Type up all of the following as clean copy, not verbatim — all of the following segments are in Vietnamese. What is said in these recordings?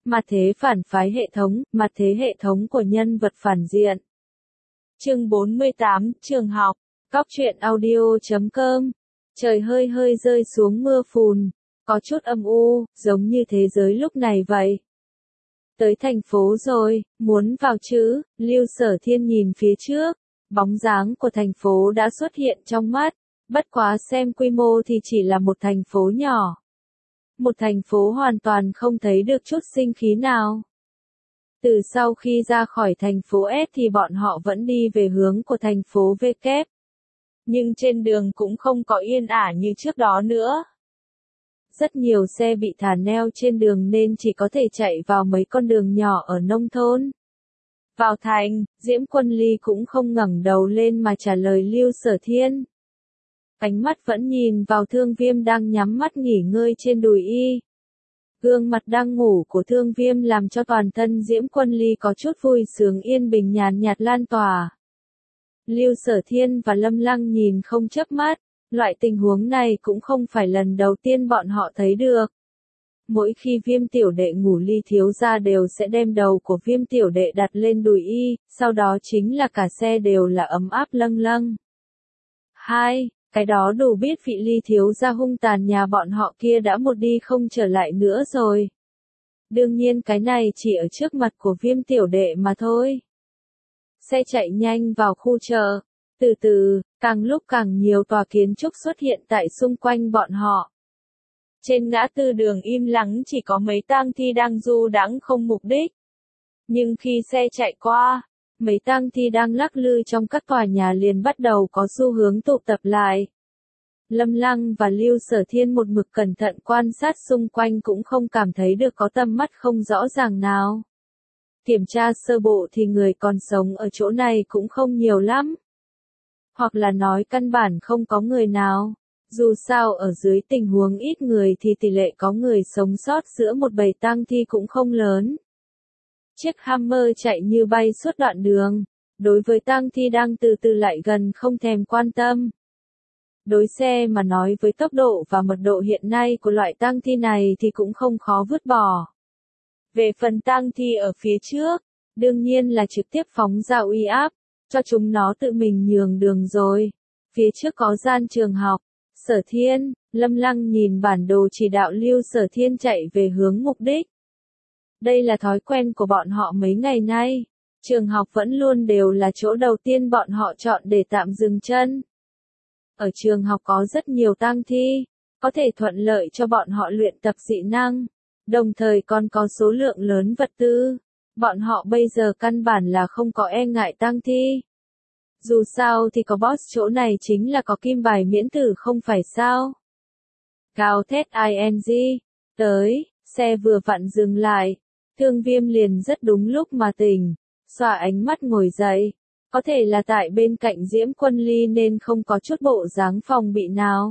Mặt thế phản phái hệ thống, mặt thế hệ thống của nhân vật phản diện. Chương 48, trường học, Cóc truyện audio.com. Trời hơi hơi rơi xuống mưa phùn, có chút âm u, giống như thế giới lúc này vậy. Tới thành phố rồi, muốn vào chứ? Lưu Sở Thiên nhìn phía trước, bóng dáng của thành phố đã xuất hiện trong mắt, bất quá xem quy mô thì chỉ là một thành phố nhỏ. Một thành phố hoàn toàn không thấy được chút sinh khí nào. Từ sau khi ra khỏi thành phố S thì bọn họ vẫn đi về hướng của thành phố V kép. Nhưng trên đường cũng không có yên ả như trước đó nữa. Rất nhiều xe bị thả neo trên đường nên chỉ có thể chạy vào mấy con đường nhỏ ở nông thôn. Vào thành, Diễm Quân Ly cũng không ngẩng đầu lên mà trả lời Lưu Sở Thiên. Ánh mắt vẫn nhìn vào Thương Viêm đang nhắm mắt nghỉ ngơi trên đùi y. Gương mặt đang ngủ của Thương Viêm làm cho toàn thân Diễm Quân Ly có chút vui sướng yên bình nhàn nhạt lan tỏa. Lưu Sở Thiên và Lâm Lăng nhìn không chớp mắt, loại tình huống này cũng không phải lần đầu tiên bọn họ thấy được. Mỗi khi Viêm tiểu đệ ngủ Ly thiếu gia đều sẽ đem đầu của Viêm tiểu đệ đặt lên đùi y, sau đó chính là cả xe đều là ấm áp lâng lâng. Cái đó đủ biết vị Ly thiếu gia hung tàn nhà bọn họ kia đã một đi không trở lại nữa rồi. Đương nhiên cái này chỉ ở trước mặt của Viêm tiểu đệ mà thôi. Xe chạy nhanh vào khu chợ, từ từ, càng lúc càng nhiều tòa kiến trúc xuất hiện tại xung quanh bọn họ. Trên ngã tư đường im lặng chỉ có mấy tang thi đang du đãng không mục đích. Nhưng khi xe chạy qua, mấy tang thi đang lắc lư trong các tòa nhà liền bắt đầu có xu hướng tụ tập lại. Lâm Lăng và Lưu Sở Thiên một mực cẩn thận quan sát xung quanh cũng không cảm thấy được có tầm mắt không rõ ràng nào. Kiểm tra sơ bộ thì người còn sống ở chỗ này cũng không nhiều lắm. Hoặc là nói căn bản không có người nào. Dù sao ở dưới tình huống ít người thì tỷ lệ có người sống sót giữa một bầy tang thi cũng không lớn. Chiếc Hammer chạy như bay suốt đoạn đường, đối với tang thi đang từ từ lại gần không thèm quan tâm. Đối xe mà nói với tốc độ và mật độ hiện nay của loại tang thi này thì cũng không khó vứt bỏ. Về phần tang thi ở phía trước, đương nhiên là trực tiếp phóng ra uy áp, cho chúng nó tự mình nhường đường rồi. Phía trước có gian trường học, Sở Thiên, Lâm Lăng nhìn bản đồ chỉ đạo Lưu Sở Thiên chạy về hướng mục đích. Đây là thói quen của bọn họ mấy ngày nay, trường học vẫn luôn đều là chỗ đầu tiên bọn họ chọn để tạm dừng chân. Ở trường học có rất nhiều tang thi, có thể thuận lợi cho bọn họ luyện tập dị năng, đồng thời còn có số lượng lớn vật tư. Bọn họ bây giờ căn bản là không có e ngại tang thi. Dù sao thì có boss chỗ này chính là có kim bài miễn tử không phải sao. Gào thét ing, tới, xe vừa vặn dừng lại, Thương Viêm liền rất đúng lúc mà tỉnh, xòa ánh mắt ngồi dậy. Có thể là tại bên cạnh Diễm Quân Ly nên không có chút bộ dáng phòng bị nào.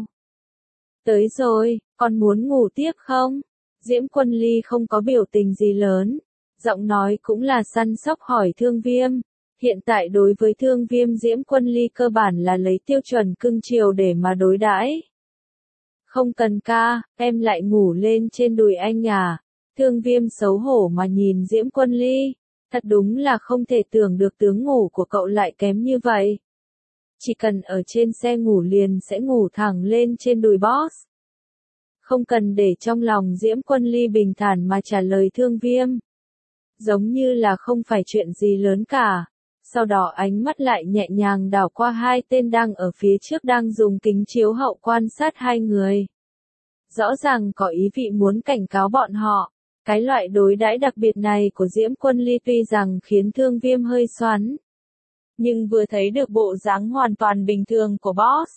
Tới rồi, còn muốn ngủ tiếp không? Diễm Quân Ly không có biểu tình gì lớn, giọng nói cũng là săn sóc hỏi Thương Viêm. Hiện tại đối với Thương Viêm Diễm Quân Ly cơ bản là lấy tiêu chuẩn cưng chiều để mà đối đãi. Không cần ca, em lại ngủ lên trên đùi anh à? Thương Viêm xấu hổ mà nhìn Diễm Quân Ly. Thật đúng là không thể tưởng được tướng ngủ của cậu lại kém như vậy. Chỉ cần ở trên xe ngủ liền sẽ ngủ thẳng lên trên đùi boss. Không cần để trong lòng Diễm Quân Ly bình thản mà trả lời Thương Viêm. Giống như là không phải chuyện gì lớn cả. Sau đó ánh mắt lại nhẹ nhàng đảo qua hai tên đang ở phía trước đang dùng kính chiếu hậu quan sát hai người. Rõ ràng có ý vị muốn cảnh cáo bọn họ. Cái loại đối đãi đặc biệt này của Diễm Quân Ly tuy rằng khiến Thương Viêm hơi xoắn. Nhưng vừa thấy được bộ dáng hoàn toàn bình thường của boss.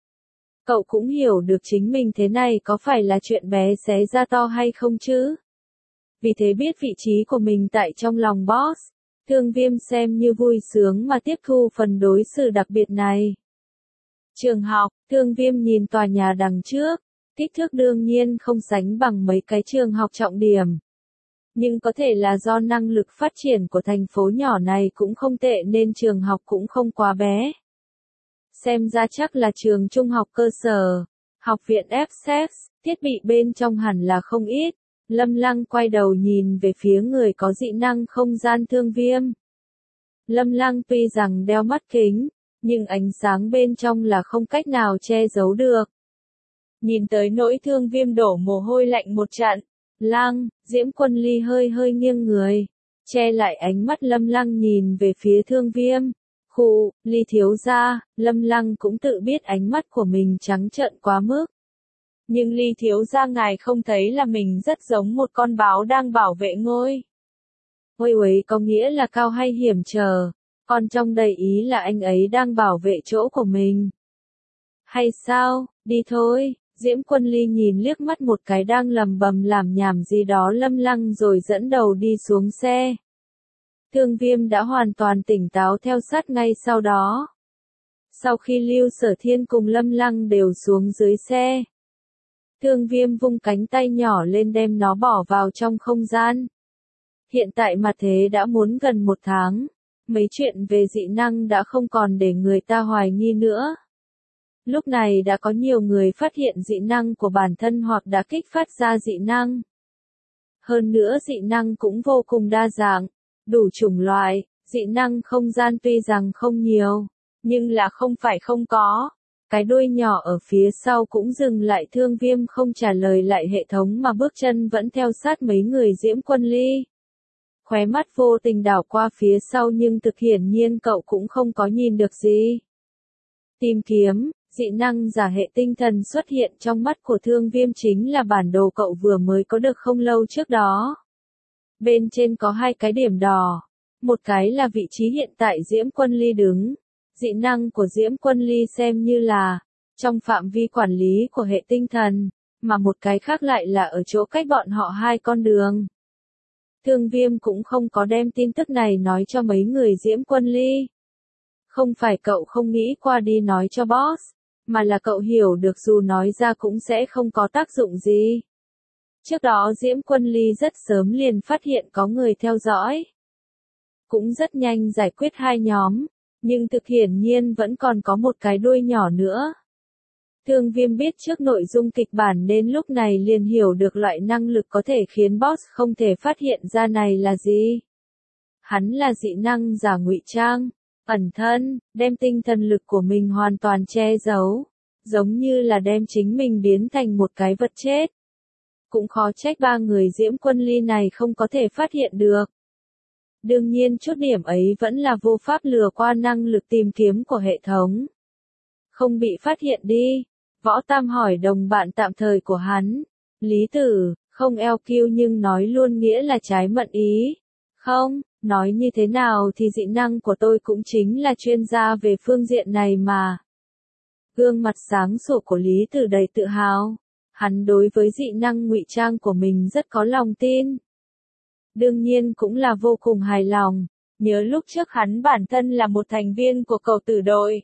Cậu cũng hiểu được chính mình thế này có phải là chuyện bé xé ra to hay không chứ? Vì thế biết vị trí của mình tại trong lòng boss. Thương Viêm xem như vui sướng mà tiếp thu phần đối xử đặc biệt này. Trường học, Thương Viêm nhìn tòa nhà đằng trước. Kích thước đương nhiên không sánh bằng mấy cái trường học trọng điểm. Nhưng có thể là do năng lực phát triển của thành phố nhỏ này cũng không tệ nên trường học cũng không quá bé. Xem ra chắc là trường trung học cơ sở, học viện FSS, thiết bị bên trong hẳn là không ít. Lâm Lăng quay đầu nhìn về phía người có dị năng không gian Thương Viêm. Lâm Lăng tuy rằng đeo mắt kính, nhưng ánh sáng bên trong là không cách nào che giấu được. Nhìn tới nỗi Thương Viêm đổ mồ hôi lạnh một trận, Lăng, Diễm Quân Ly hơi hơi nghiêng người, che lại ánh mắt Lâm Lăng nhìn về phía Thương Viêm. Khụ, Ly thiếu gia, Lâm Lăng cũng tự biết ánh mắt của mình trắng trợn quá mức. Nhưng Ly thiếu gia ngài không thấy là mình rất giống một con báo đang bảo vệ ngôi. Ôi uấy có nghĩa là cao hay hiểm trở, còn trong đây ý là anh ấy đang bảo vệ chỗ của mình. Hay sao, đi thôi, Diễm Quân Ly nhìn liếc mắt một cái đang lầm bầm làm nhảm gì đó Lâm Lăng rồi dẫn đầu đi xuống xe. Thương Viêm đã hoàn toàn tỉnh táo theo sát ngay sau đó. Sau khi Lưu Sở Thiên cùng Lâm Lăng đều xuống dưới xe, Thương Viêm vung cánh tay nhỏ lên đem nó bỏ vào trong không gian. Hiện tại mà thế đã muốn gần 1 tháng, mấy chuyện về dị năng đã không còn để người ta hoài nghi nữa. Lúc này đã có nhiều người phát hiện dị năng của bản thân hoặc đã kích phát ra dị năng. Hơn nữa dị năng cũng vô cùng đa dạng, đủ chủng loại, dị năng không gian tuy rằng không nhiều, nhưng là không phải không có. Cái đuôi nhỏ ở phía sau cũng dừng lại Thương Viêm không trả lời lại hệ thống mà bước chân vẫn theo sát mấy người Diễm Quân Ly. Khóe mắt vô tình đảo qua phía sau nhưng thực hiển nhiên cậu cũng không có nhìn được gì. Tìm kiếm, dị năng giả hệ tinh thần xuất hiện trong mắt của Thương Viêm chính là bản đồ cậu vừa mới có được không lâu trước đó. Bên trên có 2 cái điểm đỏ, một cái là vị trí hiện tại Diễm Quân Ly đứng. Dị năng của Diễm Quân Ly xem như là trong phạm vi quản lý của hệ tinh thần, mà một cái khác lại là ở chỗ cách bọn họ 2 con đường. Thương Viêm cũng không có đem tin tức này nói cho mấy người Diễm Quân Ly. Không phải cậu không nghĩ qua đi nói cho boss, mà là cậu hiểu được dù nói ra cũng sẽ không có tác dụng gì. Trước đó Diễm Quân Ly rất sớm liền phát hiện có người theo dõi. Cũng rất nhanh giải quyết 2 nhóm, nhưng thực hiển nhiên vẫn còn có một cái đuôi nhỏ nữa. Thương Viêm biết trước nội dung kịch bản nên lúc này liền hiểu được loại năng lực có thể khiến boss không thể phát hiện ra này là gì. Hắn là dị năng giả ngụy trang, ẩn thân, đem tinh thần lực của mình hoàn toàn che giấu, giống như là đem chính mình biến thành một cái vật chết. Cũng khó trách 3 người Diễm Quân Ly này không có thể phát hiện được. Đương nhiên chút điểm ấy vẫn là vô pháp lừa qua năng lực tìm kiếm của hệ thống. Không bị phát hiện đi, Võ Tam hỏi đồng bạn tạm thời của hắn. Lý Tử, không LQ nhưng nói luôn nghĩa là trái mận ý. Không, nói như thế nào thì dị năng của tôi cũng chính là chuyên gia về phương diện này mà. Gương mặt sáng sủa của Lý Tử đầy tự hào. Hắn đối với dị năng ngụy trang của mình rất có lòng tin. Đương nhiên cũng là vô cùng hài lòng, nhớ lúc trước hắn bản thân là một thành viên của cầu tử đội.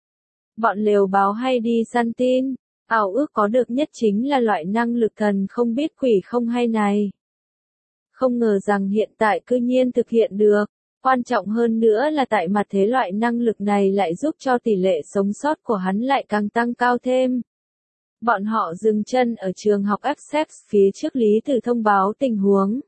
Bọn lều báo hay đi săn tin, ảo ước có được nhất chính là loại năng lực thần không biết quỷ không hay này. Không ngờ rằng hiện tại cư nhiên thực hiện được, quan trọng hơn nữa là tại mặt thế loại năng lực này lại giúp cho tỷ lệ sống sót của hắn lại càng tăng cao thêm. Bọn họ dừng chân ở trường học Essex phía trước Lý Tử thông báo tình huống.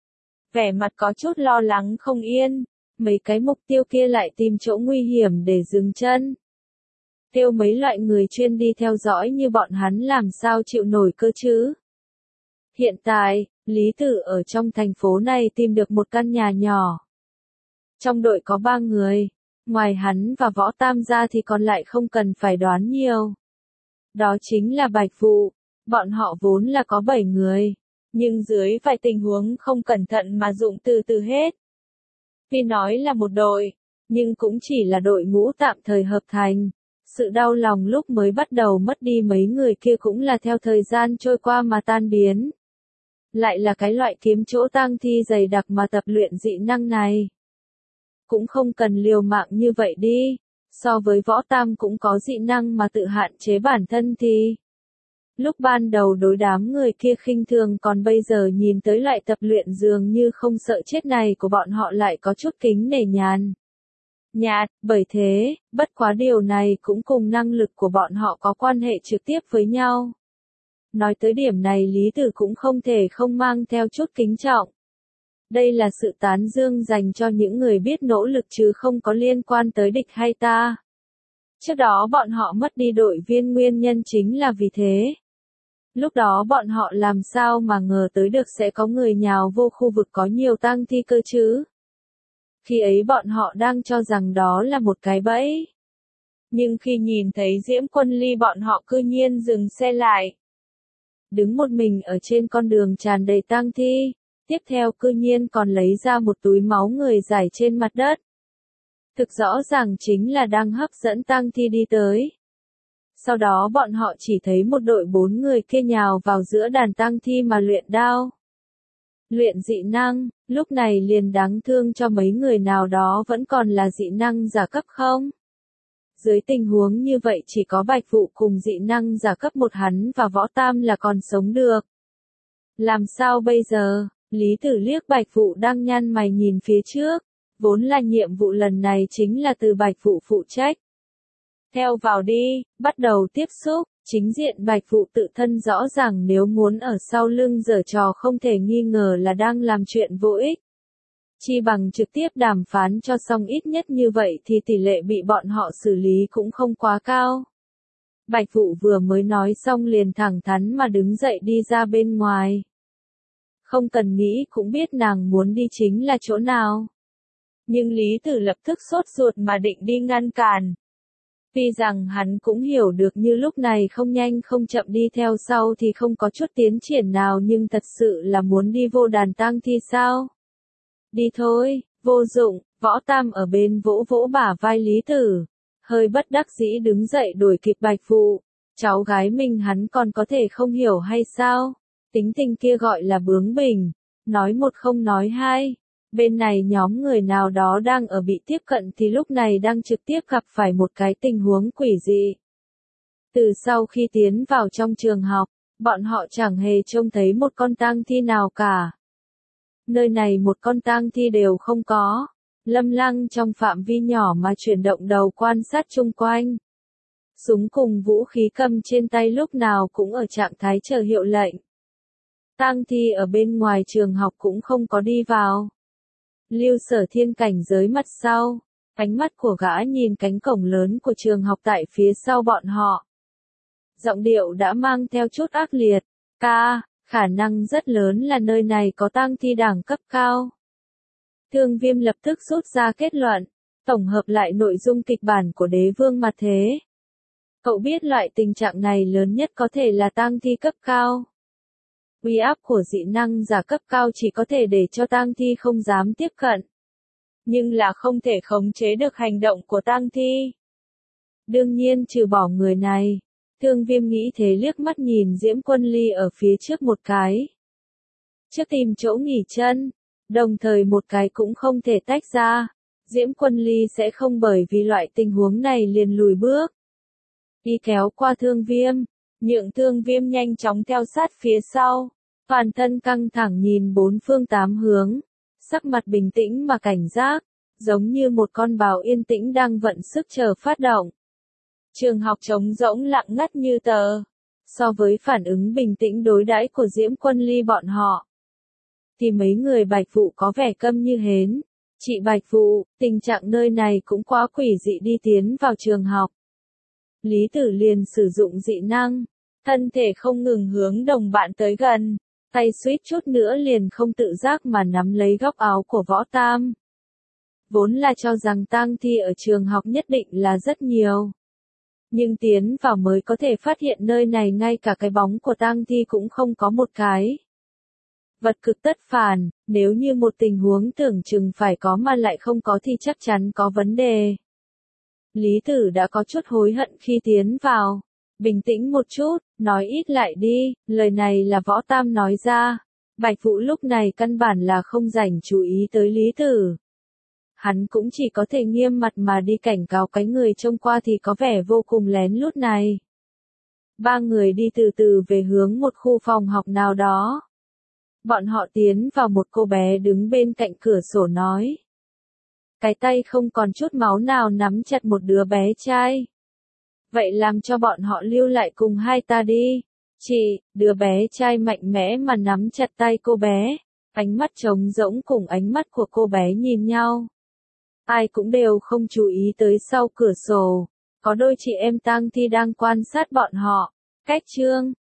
Vẻ mặt có chút lo lắng không yên, mấy cái mục tiêu kia lại tìm chỗ nguy hiểm để dừng chân. Tiêu mấy loại người chuyên đi theo dõi như bọn hắn làm sao chịu nổi cơ chứ. Hiện tại, Lý Tử ở trong thành phố này tìm được một căn nhà nhỏ. Trong đội có 3 người, ngoài hắn và Võ Tam ra thì còn lại không cần phải đoán nhiều. Đó chính là Bạch Vụ, bọn họ vốn là có 7 người. Nhưng dưới vài tình huống không cẩn thận mà dụng từ từ hết. Tuy nói là một đội, nhưng cũng chỉ là đội ngũ tạm thời hợp thành. Sự đau lòng lúc mới bắt đầu mất đi mấy người kia cũng là theo thời gian trôi qua mà tan biến. Lại là cái loại kiếm chỗ tang thi dày đặc mà tập luyện dị năng này. Cũng không cần liều mạng như vậy đi. So với Võ Tam cũng có dị năng mà tự hạn chế bản thân thì... Lúc ban đầu đối đám người kia khinh thường còn bây giờ nhìn tới loại tập luyện dường như không sợ chết này của bọn họ lại có chút kính nể nhạt, bởi thế, bất quá điều này cũng cùng năng lực của bọn họ có quan hệ trực tiếp với nhau. Nói tới điểm này Lý Tử cũng không thể không mang theo chút kính trọng. Đây là sự tán dương dành cho những người biết nỗ lực chứ không có liên quan tới địch hay ta. Trước đó bọn họ mất đi đội viên nguyên nhân chính là vì thế. Lúc đó bọn họ làm sao mà ngờ tới được sẽ có người nhào vô khu vực có nhiều tang thi cơ chứ. Khi ấy bọn họ đang cho rằng đó là một cái bẫy. Nhưng khi nhìn thấy Diễm Quân Ly bọn họ cư nhiên dừng xe lại. Đứng một mình ở trên con đường tràn đầy tang thi, tiếp theo cư nhiên còn lấy ra một túi máu người rải trên mặt đất. Thực rõ ràng chính là đang hấp dẫn tang thi đi tới. Sau đó bọn họ chỉ thấy một đội 4 người kia nhào vào giữa đàn tang thi mà luyện đao. Luyện dị năng, lúc này liền đáng thương cho mấy người nào đó vẫn còn là dị năng giả cấp không? Dưới tình huống như vậy chỉ có Bạch Vụ cùng dị năng giả cấp 1 hắn và Võ Tam là còn sống được. Làm sao bây giờ? Lý Tử liếc Bạch Vụ đang nhăn mày nhìn phía trước. Vốn là nhiệm vụ lần này chính là từ Bạch Vụ phụ trách. Theo vào đi, bắt đầu tiếp xúc, chính diện Bạch Vụ tự thân rõ ràng nếu muốn ở sau lưng giở trò không thể nghi ngờ là đang làm chuyện vô ích. Chi bằng trực tiếp đàm phán cho xong ít nhất như vậy thì tỷ lệ bị bọn họ xử lý cũng không quá cao. Bạch Vụ vừa mới nói xong liền thẳng thắn mà đứng dậy đi ra bên ngoài. Không cần nghĩ cũng biết nàng muốn đi chính là chỗ nào. Nhưng Lý Tử lập tức sốt ruột mà định đi ngăn cản. Tuy rằng hắn cũng hiểu được như lúc này không nhanh không chậm đi theo sau thì không có chút tiến triển nào nhưng thật sự là muốn đi vô đàn tang thi sao? Đi thôi, vô dụng, Võ Tam ở bên vỗ vỗ bả vai Lý Tử. Hơi bất đắc dĩ đứng dậy đuổi kịp Bạch Vụ. Cháu gái mình hắn còn có thể không hiểu hay sao? Tính tình kia gọi là bướng bỉnh. Nói một không nói hai. Bên này nhóm người nào đó đang ở bị tiếp cận thì lúc này đang trực tiếp gặp phải một cái tình huống quỷ dị. Từ sau khi tiến vào trong trường học, bọn họ chẳng hề trông thấy một con tang thi nào cả. Nơi này một con tang thi đều không có. Lâm Lăng trong phạm vi nhỏ mà chuyển động đầu quan sát chung quanh. Súng cùng vũ khí cầm trên tay lúc nào cũng ở trạng thái chờ hiệu lệnh. Tang thi ở bên ngoài trường học cũng không có đi vào. Lưu Sở Thiên cảnh giới mặt sau, ánh mắt của gã nhìn cánh cổng lớn của trường học tại phía sau bọn họ. Giọng điệu đã mang theo chút ác liệt, ca, khả năng rất lớn là nơi này có tang thi đẳng cấp cao. Thương Viêm lập tức rút ra kết luận, tổng hợp lại nội dung kịch bản của Đế Vương Mặt Thế. Cậu biết loại tình trạng này lớn nhất có thể là tang thi cấp cao. Uy áp của dị năng giả cấp cao chỉ có thể để cho tang thi không dám tiếp cận. Nhưng là không thể khống chế được hành động của tang thi. Đương nhiên trừ bỏ người này. Thương Viêm nghĩ thế liếc mắt nhìn Diễm Quân Ly ở phía trước một cái. Trước tìm chỗ nghỉ chân. Đồng thời một cái cũng không thể tách ra. Diễm Quân Ly sẽ không bởi vì loại tình huống này liền lùi bước. Đi kéo qua Thương Viêm. Nhượng Thương Viêm nhanh chóng theo sát phía sau, toàn thân căng thẳng nhìn bốn phương tám hướng, sắc mặt bình tĩnh mà cảnh giác, giống như một con bào yên tĩnh đang vận sức chờ phát động. Trường học trống rỗng lặng ngắt như tờ, so với phản ứng bình tĩnh đối đãi của Diễm Quân Ly bọn họ, thì mấy người Bạch Vụ có vẻ câm như hến. Chị Bạch Vụ, tình trạng nơi này cũng quá quỷ dị đi tiến vào trường học. Lý Tử liền sử dụng dị năng, thân thể không ngừng hướng đồng bạn tới gần, tay suýt chút nữa liền không tự giác mà nắm lấy góc áo của Võ Tam. Vốn là cho rằng tang thi ở trường học nhất định là rất nhiều. Nhưng tiến vào mới có thể phát hiện nơi này ngay cả cái bóng của tang thi cũng không có một cái. Vật cực tất phản, nếu như một tình huống tưởng chừng phải có mà lại không có thì chắc chắn có vấn đề. Lý Tử đã có chút hối hận khi tiến vào. Bình tĩnh một chút, nói ít lại đi, lời này là Võ Tam nói ra. Bạch Vụ lúc này căn bản là không rảnh chú ý tới Lý Tử. Hắn cũng chỉ có thể nghiêm mặt mà đi cảnh cáo cái người trông qua thì có vẻ vô cùng lén lút này. Ba người đi từ từ về hướng một khu phòng học nào đó. Bọn họ tiến vào một cô bé đứng bên cạnh cửa sổ nói. Cái tay không còn chút máu nào nắm chặt một đứa bé trai. Vậy làm cho bọn họ lưu lại cùng hai ta đi. Chị, đứa bé trai mạnh mẽ mà nắm chặt tay cô bé. Ánh mắt trống rỗng cùng ánh mắt của cô bé nhìn nhau. Ai cũng đều không chú ý tới sau cửa sổ. Có đôi chị em tang thi đang quan sát bọn họ. Cách chương